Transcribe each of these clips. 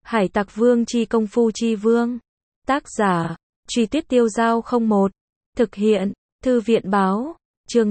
Hải Tặc Vương chi công phu chi vương. Tác giả, Truy Tuyết Tiêu Dao 01. Thực hiện, Thư viện báo. Chương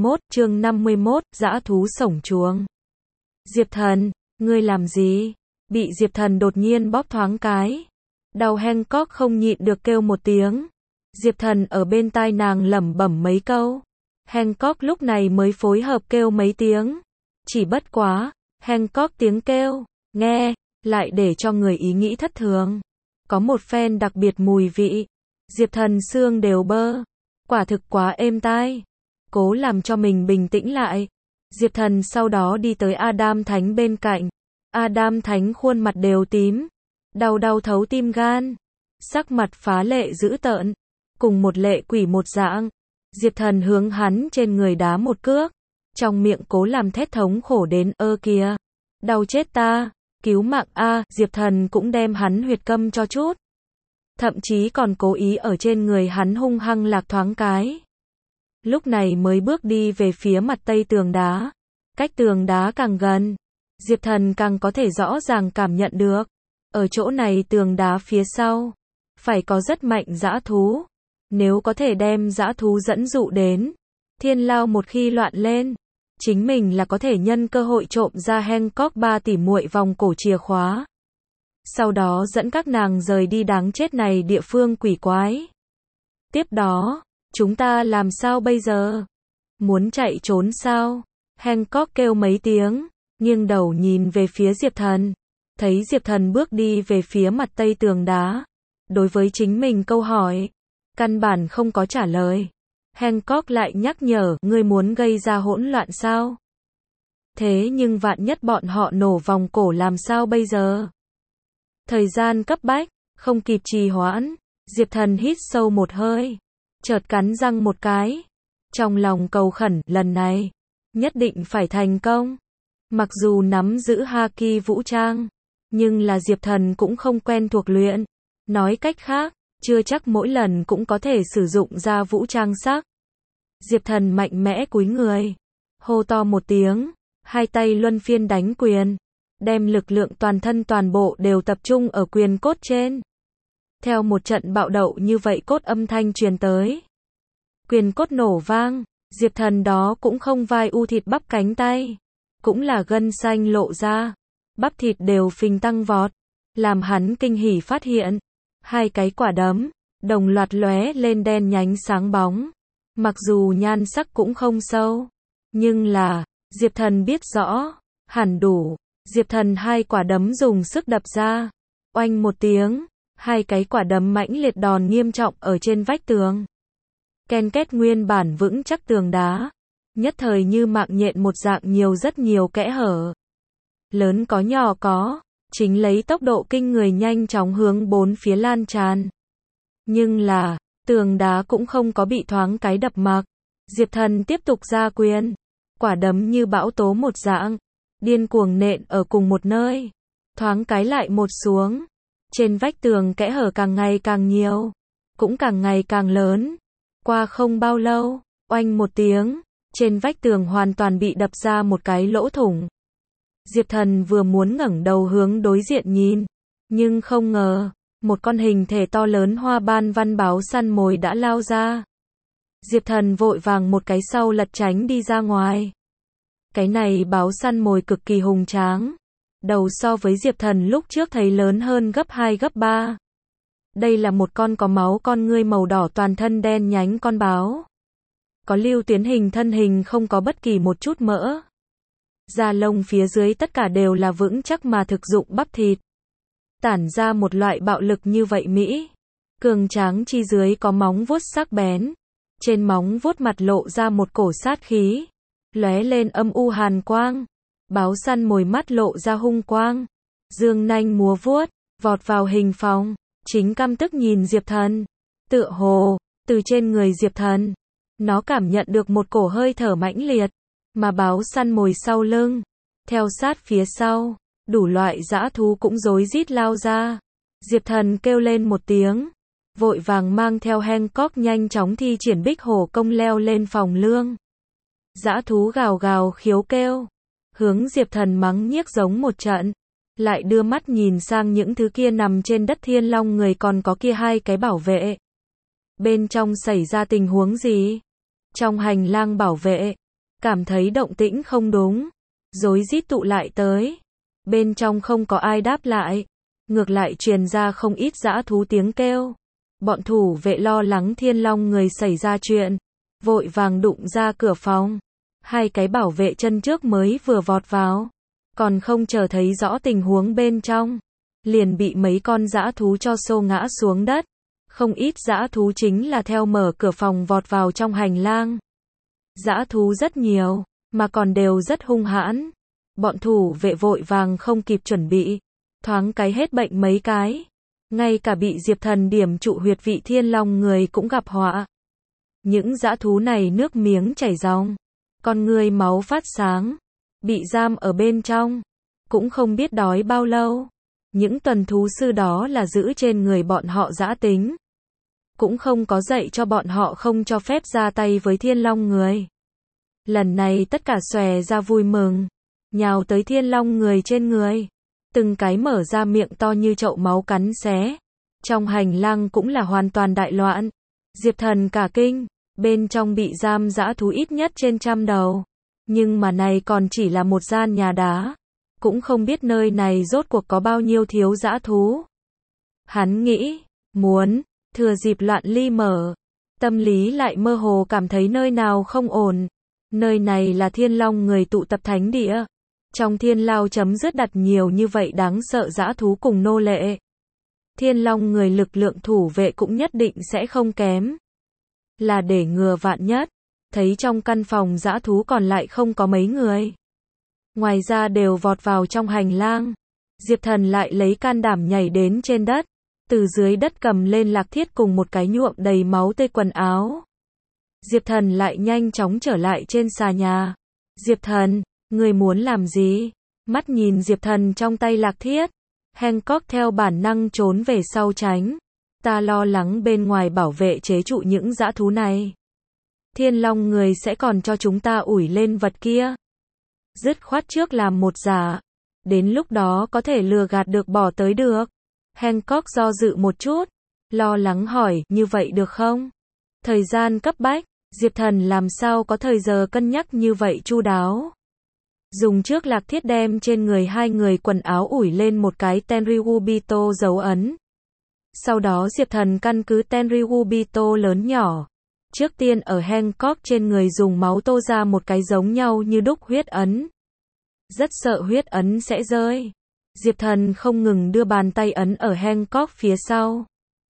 51, dã thú sổng chuồng. Diệp Thần, ngươi làm gì? Bị Diệp Thần đột nhiên bóp thoáng cái. Đau Hancock không nhịn được kêu một tiếng. Diệp Thần ở bên tai nàng lẩm bẩm mấy câu. Hancock lúc này mới phối hợp kêu mấy tiếng. Chỉ bất quá, Hancock tiếng kêu, nghe, lại để cho người ý nghĩ thất thường. Có một phen đặc biệt mùi vị. Diệp Thần xương đều bơ. Quả thực quá êm tai. Cố làm cho mình bình tĩnh lại. Diệp Thần sau đó đi tới Adam Thánh bên cạnh. Adam Thánh khuôn mặt đều tím. Đau thấu tim gan. Sắc mặt phá lệ dữ tợn. Cùng một lệ quỷ một dạng. Diệp Thần hướng hắn trên người đá một cước. Trong miệng cố làm thét thống khổ đến ơ kìa. Đau chết ta. Cứu mạng a. Diệp Thần cũng đem hắn huyệt câm cho chút. Thậm chí còn cố ý ở trên người hắn hung hăng lạc thoáng cái. Lúc này mới bước đi về phía mặt tây tường đá. Cách tường đá càng gần, Diệp Thần càng có thể rõ ràng cảm nhận được. Ở chỗ này tường đá phía sau, phải có rất mạnh dã thú. Nếu có thể đem dã thú dẫn dụ đến, thiên lao một khi loạn lên, chính mình là có thể nhân cơ hội trộm ra Hancock 3 tỷ muội vòng cổ chìa khóa. Sau đó dẫn các nàng rời đi đáng chết này địa phương quỷ quái. Tiếp đó, chúng ta làm sao bây giờ? Muốn chạy trốn sao? Hancock kêu mấy tiếng, nghiêng đầu nhìn về phía Diệp Thần. Thấy Diệp Thần bước đi về phía mặt tây tường đá. Đối với chính mình câu hỏi, căn bản không có trả lời. Hancock lại nhắc nhở, ngươi muốn gây ra hỗn loạn sao? Thế nhưng vạn nhất bọn họ nổ vòng cổ làm sao bây giờ? Thời gian cấp bách, không kịp trì hoãn. Diệp Thần hít sâu một hơi, chợt cắn răng một cái. Trong lòng cầu khẩn, lần này nhất định phải thành công. Mặc dù nắm giữ haki vũ trang, nhưng là Diệp Thần cũng không quen thuộc luyện. Nói cách khác, chưa chắc mỗi lần cũng có thể sử dụng ra vũ trang sắc. Diệp Thần mạnh mẽ cúi người, hô to một tiếng, hai tay luân phiên đánh quyền, đem lực lượng toàn thân toàn bộ đều tập trung ở quyền cốt trên. Theo một trận bạo đậu như vậy cốt âm thanh truyền tới. Quyền cốt nổ vang, Diệp Thần đó cũng không vai u thịt bắp cánh tay. Cũng là gân xanh lộ ra. Bắp thịt đều phình tăng vọt. Làm hắn kinh hỉ phát hiện. Hai cái quả đấm, đồng loạt lóe lên đen nhánh sáng bóng. Mặc dù nhan sắc cũng không sâu. Nhưng là, Diệp Thần biết rõ, hẳn đủ. Diệp Thần hai quả đấm dùng sức đập ra. Oanh một tiếng. Hai cái quả đấm mãnh liệt đòn nghiêm trọng ở trên vách tường. Ken két nguyên bản vững chắc tường đá. Nhất thời như mạng nhện một dạng nhiều rất nhiều kẽ hở. Lớn có nhỏ có. Chính lấy tốc độ kinh người nhanh chóng hướng bốn phía lan tràn. Nhưng là, tường đá cũng không có bị thoáng cái đập mặc. Diệp Thần tiếp tục ra quyền. Quả đấm như bão tố một dạng. Điên cuồng nện ở cùng một nơi. Thoáng cái lại một xuống. Trên vách tường kẽ hở càng ngày càng nhiều, cũng càng ngày càng lớn. Qua không bao lâu, oanh một tiếng, trên vách tường hoàn toàn bị đập ra một cái lỗ thủng. Diệp Thần vừa muốn ngẩng đầu hướng đối diện nhìn, nhưng không ngờ, một con hình thể to lớn hoa ban văn báo săn mồi đã lao ra. Diệp Thần vội vàng một cái sau lật tránh đi ra ngoài. Cái này báo săn mồi cực kỳ hùng tráng. Đầu so với Diệp Thần lúc trước thấy lớn hơn gấp 2 gấp 3. Đây là một con có máu con ngươi màu đỏ toàn thân đen nhánh con báo. Có lưu tuyến hình thân hình không có bất kỳ một chút mỡ. Da lông phía dưới tất cả đều là vững chắc mà thực dụng bắp thịt. Tản ra một loại bạo lực như vậy Mỹ. Cường tráng chi dưới có móng vuốt sắc bén. Trên móng vuốt mặt lộ ra một cổ sát khí. Lóe lên âm u hàn quang. Báo săn mồi mắt lộ ra hung quang. Dương nanh múa vuốt, vọt vào hình phòng. Chính căm tức nhìn Diệp Thần. Tựa hồ, từ trên người Diệp Thần, nó cảm nhận được một cổ hơi thở mãnh liệt. Mà báo săn mồi sau lưng, theo sát phía sau, đủ loại dã thú cũng rối rít lao ra. Diệp Thần kêu lên một tiếng. Vội vàng mang theo Hancock nhanh chóng thi triển bích hổ công leo lên phòng lương. Dã thú gào gào khiếu kêu. Hướng Diệp Thần mắng nhiếc giống một trận. lại đưa mắt nhìn sang những thứ kia nằm trên đất Thiên Long người còn có kia hai cái bảo vệ. Bên trong xảy ra tình huống gì? Trong hành lang bảo vệ, cảm thấy động tĩnh không đúng, rối rít tụ lại tới. Bên trong không có ai đáp lại, ngược lại truyền ra không ít dã thú tiếng kêu. Bọn thủ vệ lo lắng Thiên Long người xảy ra chuyện, vội vàng đụng ra cửa phòng. Hai cái bảo vệ chân trước mới vừa vọt vào, còn không chờ thấy rõ tình huống bên trong, liền bị mấy con dã thú cho xô ngã xuống đất. Không ít dã thú chính là theo mở cửa phòng vọt vào trong hành lang. Dã thú rất nhiều, mà còn đều rất hung hãn. Bọn thủ vệ vội vàng không kịp chuẩn bị, thoáng cái hết bệnh mấy cái. Ngay cả bị Diệp Thần điểm trụ huyệt vị Thiên Long người cũng gặp họa. Những dã thú này nước miếng chảy ròng, con người máu phát sáng, bị giam ở bên trong, cũng không biết đói bao lâu. Những tuần thú sư đó là giữ trên người bọn họ dã tính, cũng không có dạy cho bọn họ không cho phép ra tay với Thiên Long người. Lần này tất cả xòe ra vui mừng, nhào tới Thiên Long người trên người, từng cái mở ra miệng to như chậu máu cắn xé. Trong hành lang cũng là hoàn toàn đại loạn. Diệp Thần cả kinh, bên trong bị giam dã thú ít nhất trên 100 đầu. Nhưng mà này còn chỉ là một gian nhà đá, cũng không biết nơi này rốt cuộc có bao nhiêu thiếu dã thú. Hắn nghĩ, muốn thừa dịp loạn ly mở, tâm lý lại mơ hồ cảm thấy nơi nào không ổn. Nơi này là Thiên Long người tụ tập thánh địa. Trong Thiên Lao chấm dứt đặt nhiều như vậy đáng sợ dã thú cùng nô lệ. Thiên Long người lực lượng thủ vệ cũng nhất định sẽ không kém. Là để ngừa vạn nhất, thấy trong căn phòng dã thú còn lại không có mấy người. Ngoài ra đều vọt vào trong hành lang. Diệp Thần lại lấy can đảm nhảy đến trên đất, từ dưới đất cầm lên Lạc Thiết cùng một cái nhuộm đầy máu tươi quần áo. Diệp Thần lại nhanh chóng trở lại trên xà nhà. Diệp Thần, người muốn làm gì? Mắt nhìn Diệp Thần trong tay Lạc Thiết, Hancock theo bản năng trốn về sau tránh. Ta lo lắng bên ngoài bảo vệ chế trụ những dã thú này. Thiên Long người sẽ còn cho chúng ta ủi lên vật kia. Dứt khoát trước làm một giả, đến lúc đó có thể lừa gạt được bỏ tới được. Hancock do dự một chút, lo lắng hỏi, như vậy được không? Thời gian cấp bách, Diệp Thần làm sao có thời giờ cân nhắc như vậy chu đáo. Dùng trước Lạc Thiết đem trên người hai người quần áo ủi lên một cái Tenryubito dấu ấn. Sau đó Diệp Thần căn cứ Tenryubito lớn nhỏ. Trước tiên ở Hancock trên người dùng máu tô ra một cái giống nhau như đúc huyết ấn. Rất sợ huyết ấn sẽ rơi. Diệp Thần không ngừng đưa bàn tay ấn ở Hancock phía sau.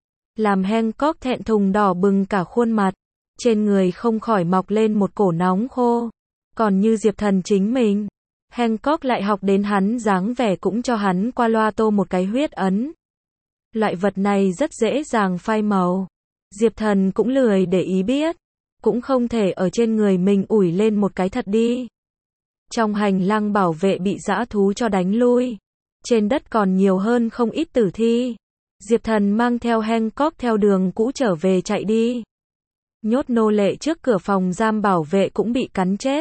Làm Hancock thẹn thùng đỏ bừng cả khuôn mặt. Trên người không khỏi mọc lên một cổ nóng khô. Còn như Diệp Thần chính mình, Hancock lại học đến hắn dáng vẻ cũng cho hắn qua loa tô một cái huyết ấn. Loại vật này rất dễ dàng phai màu. Diệp Thần cũng lười để ý biết. Cũng không thể ở trên người mình ủi lên một cái thật đi. Trong hành lang bảo vệ bị dã thú cho đánh lui. Trên đất còn nhiều hơn không ít tử thi. Diệp Thần mang theo Hancock theo đường cũ trở về chạy đi. Nhốt nô lệ trước cửa phòng giam bảo vệ cũng bị cắn chết.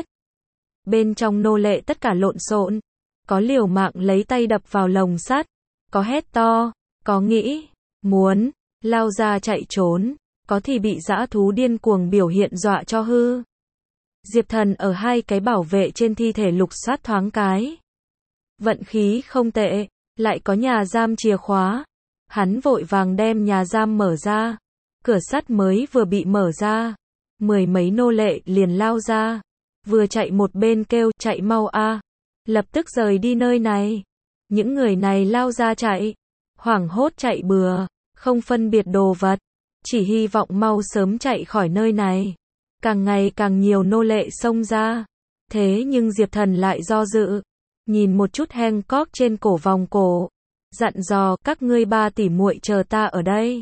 Bên trong nô lệ tất cả lộn xộn. Có liều mạng lấy tay đập vào lồng sắt. Có hét to. Có nghĩ, muốn, lao ra chạy trốn. Có thì bị dã thú điên cuồng biểu hiện dọa cho hư. Diệp Thần ở hai cái bảo vệ trên thi thể lục soát thoáng cái. Vận khí không tệ, lại có nhà giam chìa khóa. Hắn vội vàng đem nhà giam mở ra. Cửa sắt mới vừa bị mở ra. 10 mấy nô lệ liền lao ra. Vừa chạy một bên kêu, chạy mau a. Lập tức rời đi nơi này. Những người này lao ra chạy. Hoảng hốt chạy bừa, không phân biệt đồ vật. Chỉ hy vọng mau sớm chạy khỏi nơi này. Càng ngày càng nhiều nô lệ xông ra. Thế nhưng Diệp Thần lại do dự. Nhìn một chút Hancock trên cổ vòng cổ. Dặn dò, các ngươi ba tỷ muội chờ ta ở đây.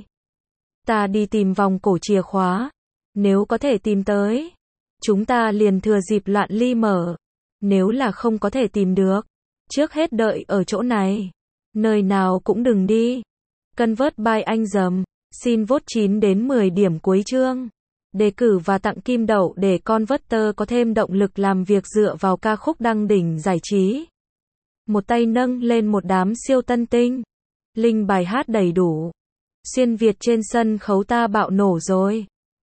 Ta đi tìm vòng cổ chìa khóa. Nếu có thể tìm tới, chúng ta liền thừa dịp loạn ly mở. Nếu là không có thể tìm được, trước hết đợi ở chỗ này. Nơi nào cũng đừng đi. Convert by anh dầm. Xin vote 9 đến 10 điểm cuối chương. Đề cử và tặng kim đậu để Converter có thêm động lực làm việc dựa vào ca khúc đăng đỉnh giải trí. một tay nâng lên một đám siêu tân tinh. Linh bài hát đầy đủ. Xuyên Việt trên sân khấu ta bạo nổ rồi.